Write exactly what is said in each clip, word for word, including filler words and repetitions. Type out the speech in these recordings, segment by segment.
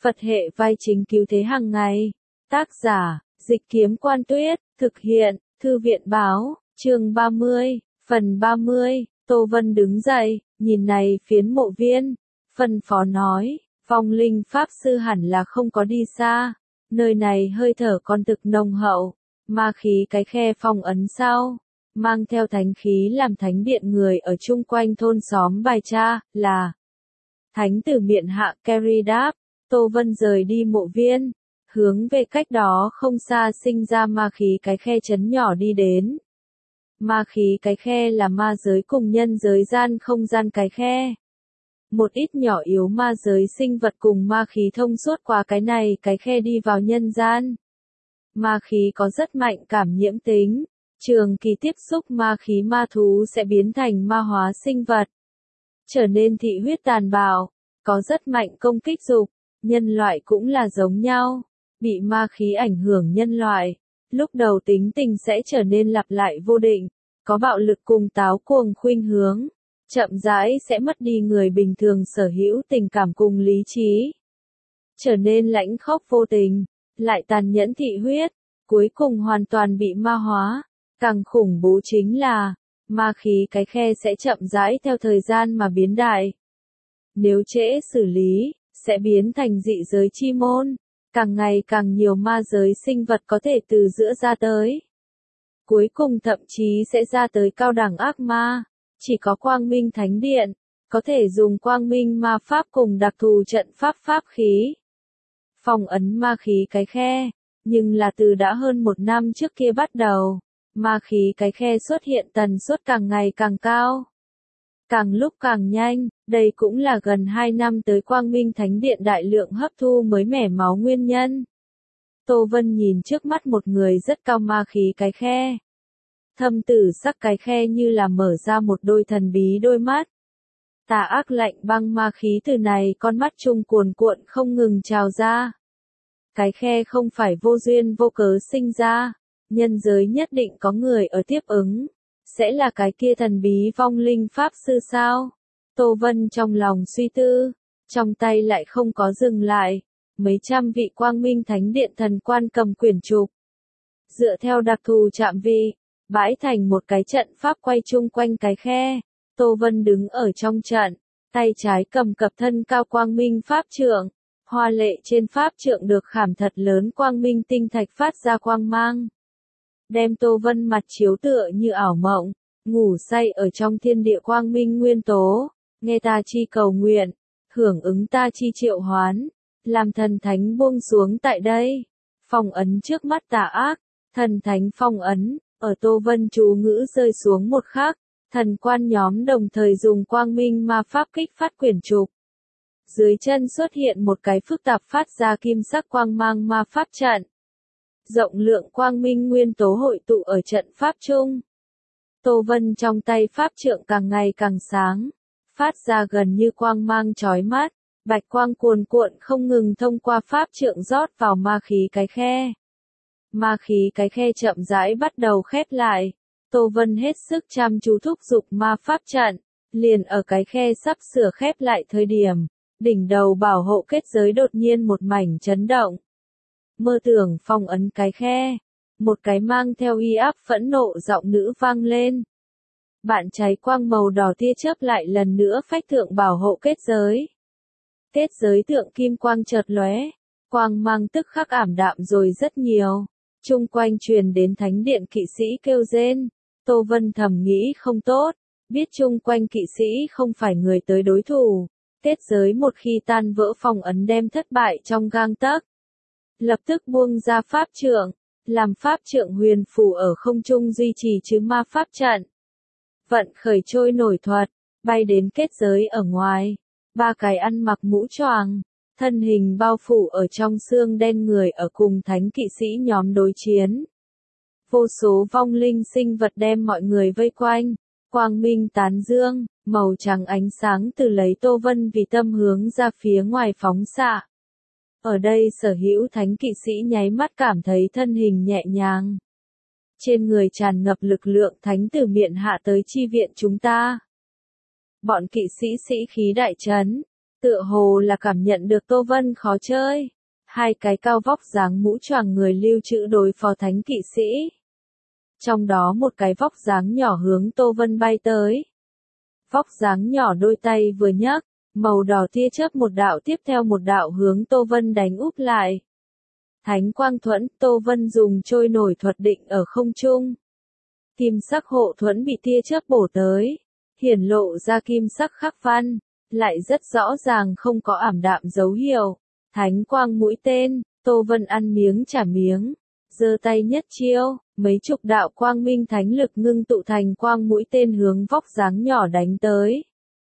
Phật hệ vai chính cứu thế hàng ngày. Tác giả, Dịch Kiếm Quan Tuyết, thực hiện, Thư viện Báo, chương ba mươi, phần ba mươi, Tô Vân đứng dậy, nhìn này phiến mộ viên, phân phó nói, vong linh Pháp Sư hẳn là không có đi xa, nơi này hơi thở còn thực nồng hậu, ma khí cái khe phong ấn sau, mang theo thánh khí làm thánh điện người ở chung quanh thôn xóm bài tra, là Thánh tử miện hạ Kerry đáp. Tô Vân rời đi mộ viên, hướng về cách đó không xa sinh ra ma khí cái khe chấn nhỏ đi đến. Ma khí cái khe là ma giới cùng nhân giới gian không gian cái khe. Một ít nhỏ yếu ma giới sinh vật cùng ma khí thông suốt qua cái này cái khe đi vào nhân gian. Ma khí có rất mạnh cảm nhiễm tính, trường kỳ tiếp xúc ma khí ma thú sẽ biến thành ma hóa sinh vật, trở nên thị huyết tàn bạo, có rất mạnh công kích dục. Nhân loại cũng là giống nhau, bị ma khí ảnh hưởng nhân loại, lúc đầu tính tình sẽ trở nên lặp lại vô định, có bạo lực cùng táo cuồng khuynh hướng, chậm rãi sẽ mất đi người bình thường sở hữu tình cảm cùng lý trí, trở nên lãnh khốc vô tình, lại tàn nhẫn thị huyết, cuối cùng hoàn toàn bị ma hóa. Càng khủng bố chính là, ma khí cái khe sẽ chậm rãi theo thời gian mà biến đại. Nếu trễ xử lý, sẽ biến thành dị giới chi môn, càng ngày càng nhiều ma giới sinh vật có thể từ giữa ra tới. Cuối cùng thậm chí sẽ ra tới cao đẳng ác ma, chỉ có Quang Minh Thánh Điện, có thể dùng Quang Minh ma pháp cùng đặc thù trận pháp pháp khí. Phong ấn ma khí cái khe, nhưng là từ đã hơn một năm trước kia bắt đầu, ma khí cái khe xuất hiện tần suất càng ngày càng cao. Càng lúc càng nhanh, đây cũng là gần hai năm tới Quang Minh Thánh Điện đại lượng hấp thu mới mẻ máu nguyên nhân. Tô Vân nhìn trước mắt một người rất cao ma khí cái khe. Thâm tử sắc cái khe như là mở ra một đôi thần bí đôi mắt. Tà ác lạnh băng ma khí từ này con mắt chung cuồn cuộn không ngừng trào ra. Cái khe không phải vô duyên vô cớ sinh ra, nhân giới nhất định có người ở tiếp ứng. Sẽ là cái kia thần bí vong linh Pháp Sư sao? Tô Vân trong lòng suy tư, trong tay lại không có dừng lại. Mấy trăm vị Quang Minh Thánh Điện thần quan cầm quyển trục. Dựa theo đặc thù chạm vị, bãi thành một cái trận pháp quay chung quanh cái khe. Tô Vân đứng ở trong trận, tay trái cầm cặp thân cao Quang Minh Pháp trượng. Hoa lệ trên Pháp trượng được khảm thật lớn Quang Minh tinh thạch phát ra quang mang. Đem Tô Vân mặt chiếu tựa như ảo mộng, ngủ say ở trong thiên địa quang minh nguyên tố, nghe ta chi cầu nguyện, hưởng ứng ta chi triệu hoán, làm thần thánh buông xuống tại đây, phong ấn trước mắt tà ác, thần thánh phong ấn, ở Tô Vân chú ngữ rơi xuống một khắc, thần quan nhóm đồng thời dùng quang minh ma pháp kích phát quyển trục. Dưới chân xuất hiện một cái phức tạp phát ra kim sắc quang mang ma pháp trận. Rộng lượng quang minh nguyên tố hội tụ ở trận pháp chung. Tô Vân trong tay pháp trượng càng ngày càng sáng, phát ra gần như quang mang chói mắt, bạch quang cuồn cuộn không ngừng thông qua pháp trượng rót vào ma khí cái khe. Ma khí cái khe chậm rãi bắt đầu khép lại, Tô Vân hết sức chăm chú thúc giục ma pháp trận, liền ở cái khe sắp sửa khép lại thời điểm, đỉnh đầu bảo hộ kết giới đột nhiên một mảnh chấn động. Mơ tưởng phong ấn cái khe, một cái mang theo uy áp phẫn nộ giọng nữ vang lên. Bạn cháy quang màu đỏ tia chớp lại lần nữa phách thượng bảo hộ kết giới. Kết giới thượng kim quang chợt lóe, quang mang tức khắc ảm đạm rồi rất nhiều. Chung quanh truyền đến thánh điện kỵ sĩ kêu rên. Tô Vân thầm nghĩ không tốt, biết chung quanh kỵ sĩ không phải người tới đối thủ. Kết giới một khi tan vỡ phong ấn đem thất bại trong gang tấc. Lập tức buông ra pháp trượng, làm pháp trượng huyền phù ở không trung duy trì chứ ma pháp trận. Vận khởi trôi nổi thuật, bay đến kết giới ở ngoài, ba cái ăn mặc mũ choàng, thân hình bao phủ ở trong xương đen người ở cùng thánh kỵ sĩ nhóm đối chiến. Vô số vong linh sinh vật đem mọi người vây quanh, quang minh tán dương, màu trắng ánh sáng từ lấy Tô Vân vì tâm hướng ra phía ngoài phóng xạ. Ở đây sở hữu thánh kỵ sĩ nháy mắt cảm thấy thân hình nhẹ nhàng. Trên người tràn ngập lực lượng thánh tử miện hạ tới chi viện chúng ta. Bọn kỵ sĩ sĩ khí đại trấn, Tựa hồ là cảm nhận được Tô Vân khó chơi. Hai cái cao vóc dáng mũ choàng người lưu trữ đối phó thánh kỵ sĩ. Trong đó một cái vóc dáng nhỏ hướng Tô Vân bay tới. Vóc dáng nhỏ đôi tay vừa nhấc, màu đỏ tia chớp một đạo tiếp theo một đạo hướng Tô Vân đánh úp lại. Thánh quang thuẫn, Tô Vân dùng trôi nổi thuật định ở không trung. Kim sắc hộ thuẫn bị tia chớp bổ tới, hiển lộ ra kim sắc khắc văn, lại rất rõ ràng không có ảm đạm dấu hiệu. Thánh quang mũi tên, Tô Vân ăn miếng trả miếng, giơ tay nhất chiêu, mấy chục đạo quang minh thánh lực ngưng tụ thành quang mũi tên hướng vóc dáng nhỏ đánh tới.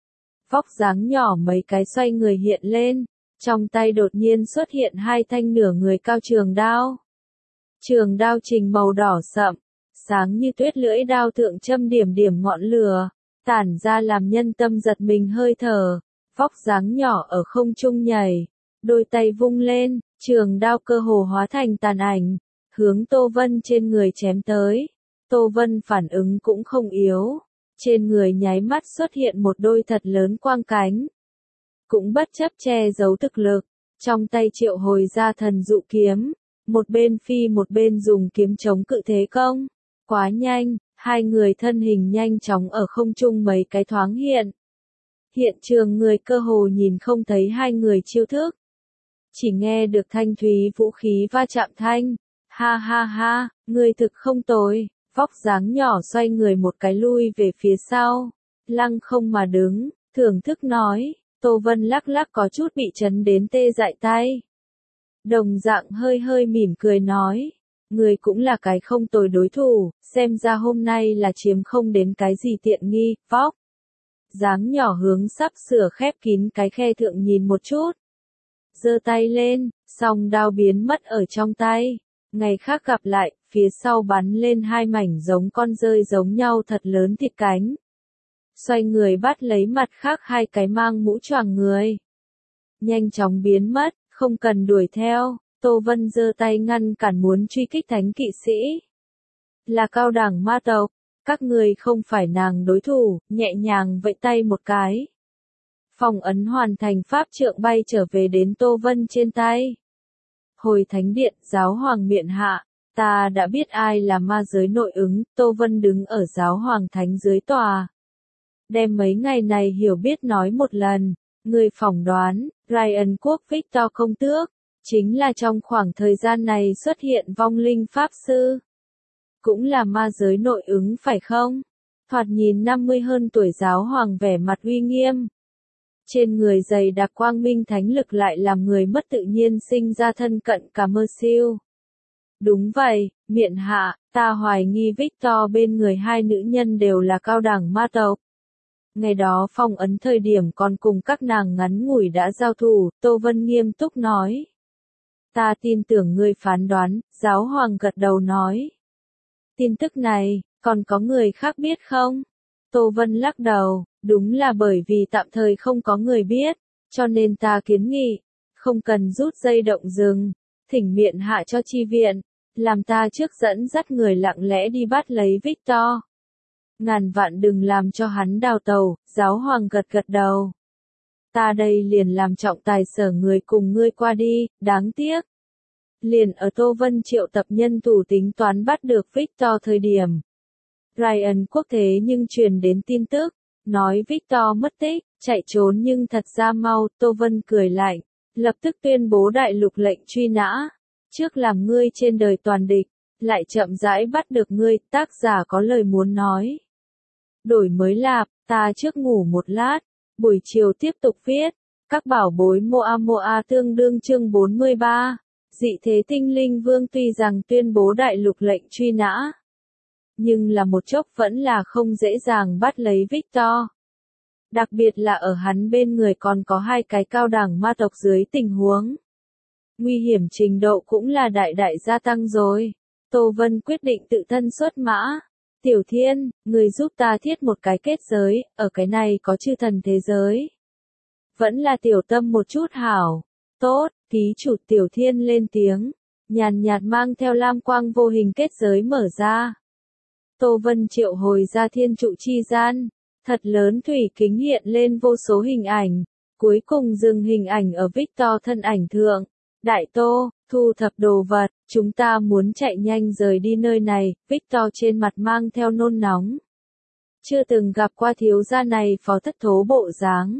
Vóc dáng nhỏ mấy cái xoay người hiện lên, trong tay đột nhiên xuất hiện hai thanh nửa người cao trường đao. Trường đao trình màu đỏ sậm, sáng như tuyết, lưỡi đao thượng châm điểm điểm ngọn lửa, tản ra làm nhân tâm giật mình hơi thở. Vóc dáng nhỏ ở không trung nhảy, đôi tay vung lên, trường đao cơ hồ hóa thành tàn ảnh, hướng Tô Vân trên người chém tới. Tô Vân phản ứng cũng không yếu, trên người nháy mắt xuất hiện một đôi thật lớn quang cánh. Cũng bất chấp che giấu thực lực, trong tay triệu hồi ra thần dụ kiếm, một bên phi một bên dùng kiếm chống cự thế công. Quá nhanh, hai người thân hình nhanh chóng ở không trung mấy cái thoáng hiện. Hiện trường người cơ hồ nhìn không thấy hai người chiêu thức. Chỉ nghe được thanh thúy vũ khí va chạm thanh. Ha ha ha, người thực không tồi. Vóc dáng nhỏ xoay người một cái lui về phía sau. Lăng không mà đứng, thưởng thức nói. Tô Vân lắc lắc có chút bị chấn đến tê dại tay. Đồng dạng hơi hơi mỉm cười nói. Người cũng là cái không tồi đối thủ, xem ra hôm nay là chiếm không đến cái gì tiện nghi. Vóc dáng nhỏ hướng sắp sửa khép kín cái khe thượng nhìn một chút. Giơ tay lên, song đao biến mất ở trong tay. Ngày khác gặp lại, phía sau bắn lên hai mảnh giống con dơi giống nhau thật lớn thịt cánh. Xoay người bắt lấy mặt khác hai cái mang mũ choàng người. Nhanh chóng biến mất, không cần đuổi theo. Tô Vân giơ tay ngăn cản muốn truy kích thánh kỵ sĩ. Là cao đẳng ma tộc, các người không phải nàng đối thủ, nhẹ nhàng vẫy tay một cái. Phong ấn hoàn thành, pháp trượng bay trở về đến Tô Vân trên tay. Hồi thánh điện, giáo hoàng miện hạ, ta đã biết ai là ma giới nội ứng. Tô Vân đứng ở giáo hoàng thánh dưới tòa. Đem mấy ngày này hiểu biết nói một lần, người phỏng đoán, Ryan quốc Victor công tước, chính là trong khoảng thời gian này xuất hiện vong linh pháp sư. Cũng là ma giới nội ứng phải không? Thoạt nhìn năm mươi hơn tuổi giáo hoàng vẻ mặt uy nghiêm. Trên người dày đặc quang minh thánh lực lại làm người mất tự nhiên sinh ra thân cận cả mơ siêu. Đúng vậy, miện hạ, ta hoài nghi Victor bên người hai nữ nhân đều là cao đẳng ma tộc. Ngày đó phong ấn thời điểm còn cùng các nàng ngắn ngủi đã giao thủ, Tô Vân nghiêm túc nói. Ta tin tưởng ngươi phán đoán, giáo hoàng gật đầu nói. Tin tức này, còn có người khác biết không? Tô Vân lắc đầu, đúng là bởi vì tạm thời không có người biết, cho nên ta kiến nghị, không cần rút dây động rừng, thỉnh miện hạ cho chi viện, làm ta trước dẫn dắt người lặng lẽ đi bắt lấy Victor. Ngàn vạn đừng làm cho hắn đào tàu, giáo hoàng gật gật đầu. Ta đây liền làm trọng tài sở người cùng ngươi qua đi, đáng tiếc. Liền ở Tô Vân triệu tập nhân thủ tính toán bắt được Victor thời điểm. Ryan quốc thế nhưng truyền đến tin tức, nói Victor mất tích, chạy trốn nhưng thật ra mau. Tô Vân cười lạnh, lập tức tuyên bố đại lục lệnh truy nã. Trước làm ngươi trên đời toàn địch, lại chậm rãi bắt được ngươi. Tác giả có lời muốn nói. Đổi mới lạp, ta trước ngủ một lát, buổi chiều tiếp tục viết. Các bảo bối Moa Moa tương đương chương bốn mươi ba. Dị thế tinh linh vương tuy rằng tuyên bố đại lục lệnh truy nã, nhưng là một chốc vẫn là không dễ dàng bắt lấy Victor. Đặc biệt là ở hắn bên người còn có hai cái cao đẳng ma tộc dưới tình huống. Nguy hiểm trình độ cũng là đại đại gia tăng rồi. Tô Vân quyết định tự thân xuất mã. Tiểu Thiên, người giúp ta thiết một cái kết giới, ở cái này có chư thần thế giới. Vẫn là tiểu tâm một chút hảo. Tốt, ký chủ. Tiểu Thiên lên tiếng, nhàn nhạt mang theo lam quang vô hình kết giới mở ra. Tô Vân triệu hồi ra thiên trụ chi gian, thật lớn thủy kính hiện lên vô số hình ảnh, cuối cùng dừng hình ảnh ở Victor thân ảnh thượng. Đại Tô, thu thập đồ vật, chúng ta muốn chạy nhanh rời đi nơi này, Victor trên mặt mang theo nôn nóng. Chưa từng gặp qua thiếu gia này phó thất thố bộ dáng.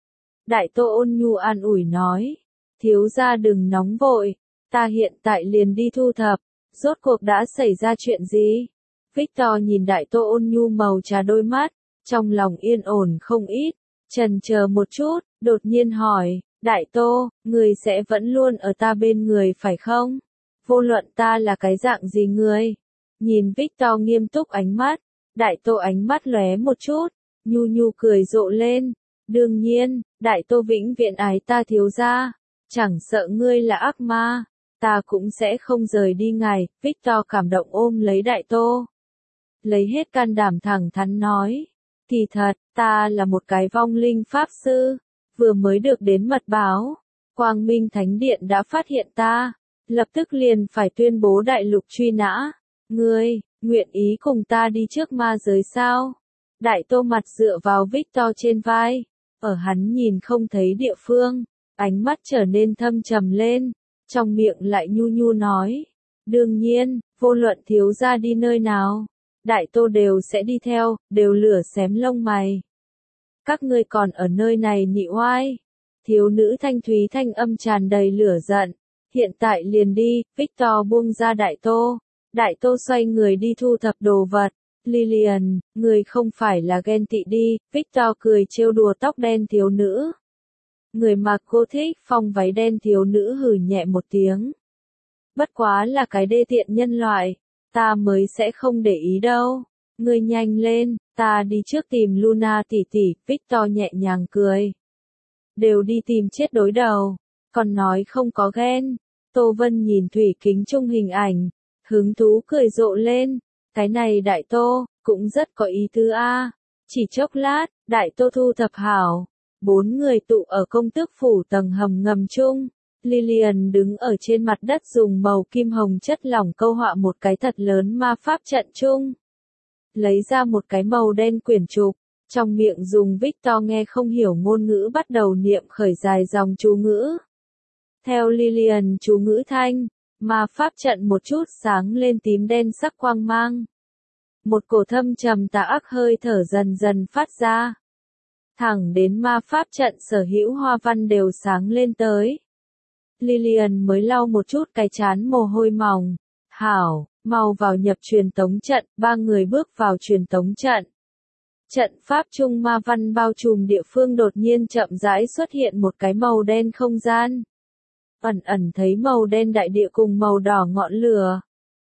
Đại Tô ôn nhu an ủi nói, thiếu gia đừng nóng vội, ta hiện tại liền đi thu thập, rốt cuộc đã xảy ra chuyện gì? Victor nhìn Đại Tô ôn nhu màu trà đôi mắt, trong lòng yên ổn không ít, chần chờ một chút, đột nhiên hỏi, Đại Tô, người sẽ vẫn luôn ở ta bên người phải không? Vô luận ta là cái dạng gì người? Nhìn Victor nghiêm túc ánh mắt, Đại Tô ánh mắt lóe một chút, nhu nhu cười rộ lên. Đương nhiên, Đại Tô vĩnh viễn ái ta thiếu gia, chẳng sợ ngươi là ác ma, ta cũng sẽ không rời đi ngài. Victor cảm động ôm lấy Đại Tô, lấy hết can đảm thẳng thắn nói, kỳ thật, ta là một cái vong linh pháp sư, vừa mới được đến mật báo, Quang Minh Thánh Điện đã phát hiện ta, lập tức liền phải tuyên bố đại lục truy nã. Ngươi, nguyện ý cùng ta đi trước ma giới sao? Đại Tô mặt dựa vào Victor trên vai, ở hắn nhìn không thấy địa phương, ánh mắt trở nên thâm trầm lên, trong miệng lại nhu nhu nói, đương nhiên, vô luận thiếu gia đi nơi nào, Đại Tô đều sẽ đi theo, đều lửa xém lông mày. Các ngươi còn ở nơi này nhị oai. Thiếu nữ thanh thúy thanh âm tràn đầy lửa giận. Hiện tại liền đi, Victor buông ra Đại Tô. Đại Tô xoay người đi thu thập đồ vật. Lillian, người không phải là ghen tị đi, Victor cười trêu đùa tóc đen thiếu nữ. Người mặc gothic phong váy đen thiếu nữ hừ nhẹ một tiếng. Bất quá là cái đê tiện nhân loại, ta mới sẽ không để ý đâu. Ngươi nhanh lên, ta đi trước tìm Luna tỷ tỷ, Victor nhẹ nhàng cười. Đều đi tìm chết đối đầu, còn nói không có ghen. Tô Vân nhìn thủy kính chung hình ảnh, hứng thú cười rộ lên, cái này Đại Tô, cũng rất có ý tứ a. Chỉ chốc lát, Đại Tô thu thập hảo, bốn người tụ ở công tước phủ tầng hầm ngầm chung. Lillian đứng ở trên mặt đất dùng màu kim hồng chất lỏng câu họa một cái thật lớn ma pháp trận chung. Lấy ra một cái màu đen quyển trục, trong miệng dùng Victor nghe không hiểu ngôn ngữ bắt đầu niệm khởi dài dòng chú ngữ. Theo Lillian chú ngữ thanh, ma pháp trận một chút sáng lên tím đen sắc quang mang. Một cổ thâm trầm tà ác hơi thở dần dần phát ra. Thẳng đến ma pháp trận sở hữu hoa văn đều sáng lên tới. Lillian mới lau một chút cái chán mồ hôi mỏng. Hảo, mau vào nhập truyền tống trận, ba người bước vào truyền tống trận. Trận pháp trung ma văn bao trùm địa phương đột nhiên chậm rãi xuất hiện một cái màu đen không gian. Ẩn ẩn thấy màu đen đại địa cùng màu đỏ ngọn lửa.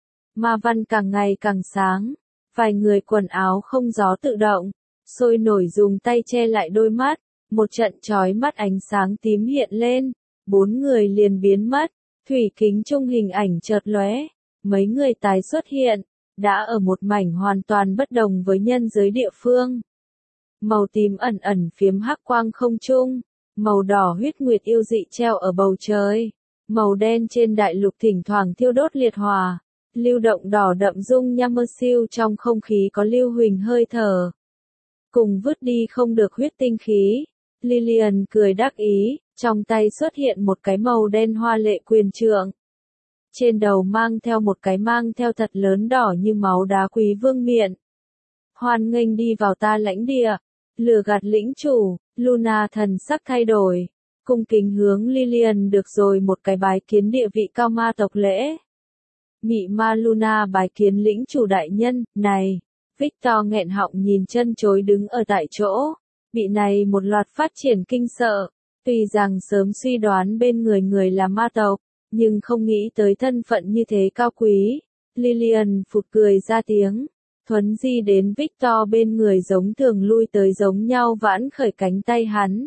Ma văn càng ngày càng sáng, vài người quần áo không gió tự động, sôi nổi dùng tay che lại đôi mắt, một trận chói mắt ánh sáng tím hiện lên, bốn người liền biến mất, thủy kính trung hình ảnh chợt lóe, mấy người tái xuất hiện, đã ở một mảnh hoàn toàn bất đồng với nhân giới địa phương. Màu tím ẩn ẩn phiếm hắc quang không trung, màu đỏ huyết nguyệt yêu dị treo ở bầu trời, màu đen trên đại lục thỉnh thoảng thiêu đốt liệt hỏa, lưu động đỏ đậm dung nham mơ siêu trong không khí có lưu huỳnh hơi thở. Cùng vứt đi không được huyết tinh khí, Lillian cười đắc ý, trong tay xuất hiện một cái màu đen hoa lệ quyền trượng. Trên đầu mang theo một cái mang theo thật lớn đỏ như máu đá quý vương miện. Hoan nghênh đi vào ta lãnh địa, lừa gạt lĩnh chủ, Luna thần sắc thay đổi, cung kính hướng Lillian được rồi một cái bái kiến địa vị cao ma tộc lễ. Mị ma Luna bái kiến lĩnh chủ đại nhân, này, Victor nghẹn họng nhìn chân chối đứng ở tại chỗ, bị này một loạt phát triển kinh sợ, tuy rằng sớm suy đoán bên người người là ma tộc, nhưng không nghĩ tới thân phận như thế cao quý. Lillian phụt cười ra tiếng, thuấn di đến Victor bên người giống thường lui tới giống nhau vãn khởi cánh tay hắn.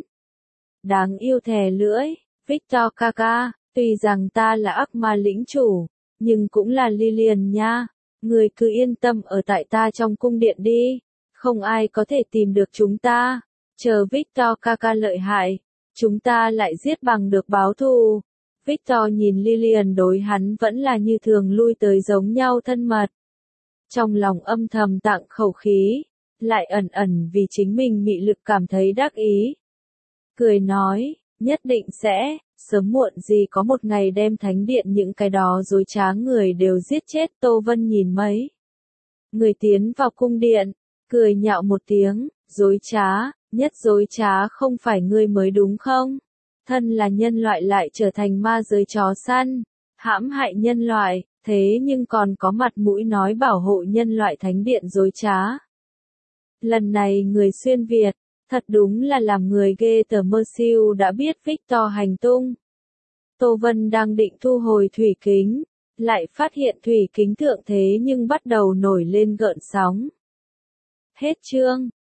Đáng yêu thè lưỡi, Victor ca ca, tuy rằng ta là ác ma lĩnh chủ, nhưng cũng là Lillian nha, người cứ yên tâm ở tại ta trong cung điện đi, không ai có thể tìm được chúng ta, chờ Victor ca ca lợi hại, chúng ta lại giết bằng được báo thù. Victor nhìn Lillian đối hắn vẫn là như thường lui tới giống nhau thân mật. Trong lòng âm thầm tặng khẩu khí, lại ẩn ẩn vì chính mình mị lực cảm thấy đắc ý. cười nói, nhất định sẽ, sớm muộn gì có một ngày đem thánh điện những cái đó dối trá người đều giết chết. Tô Vân nhìn mấy người tiến vào cung điện, cười nhạo một tiếng, dối trá, nhất dối trá không phải ngươi mới đúng không? Thân là nhân loại lại trở thành ma giới chó săn, hãm hại nhân loại, thế nhưng còn có mặt mũi nói bảo hộ nhân loại thánh điện dối trá. Lần này người xuyên Việt, thật đúng là làm người ghê tởm. Mersiu đã biết Victor hành tung. Tô Vân đang định thu hồi thủy kính, lại phát hiện thủy kính thượng thế nhưng bắt đầu nổi lên gợn sóng. Hết chương.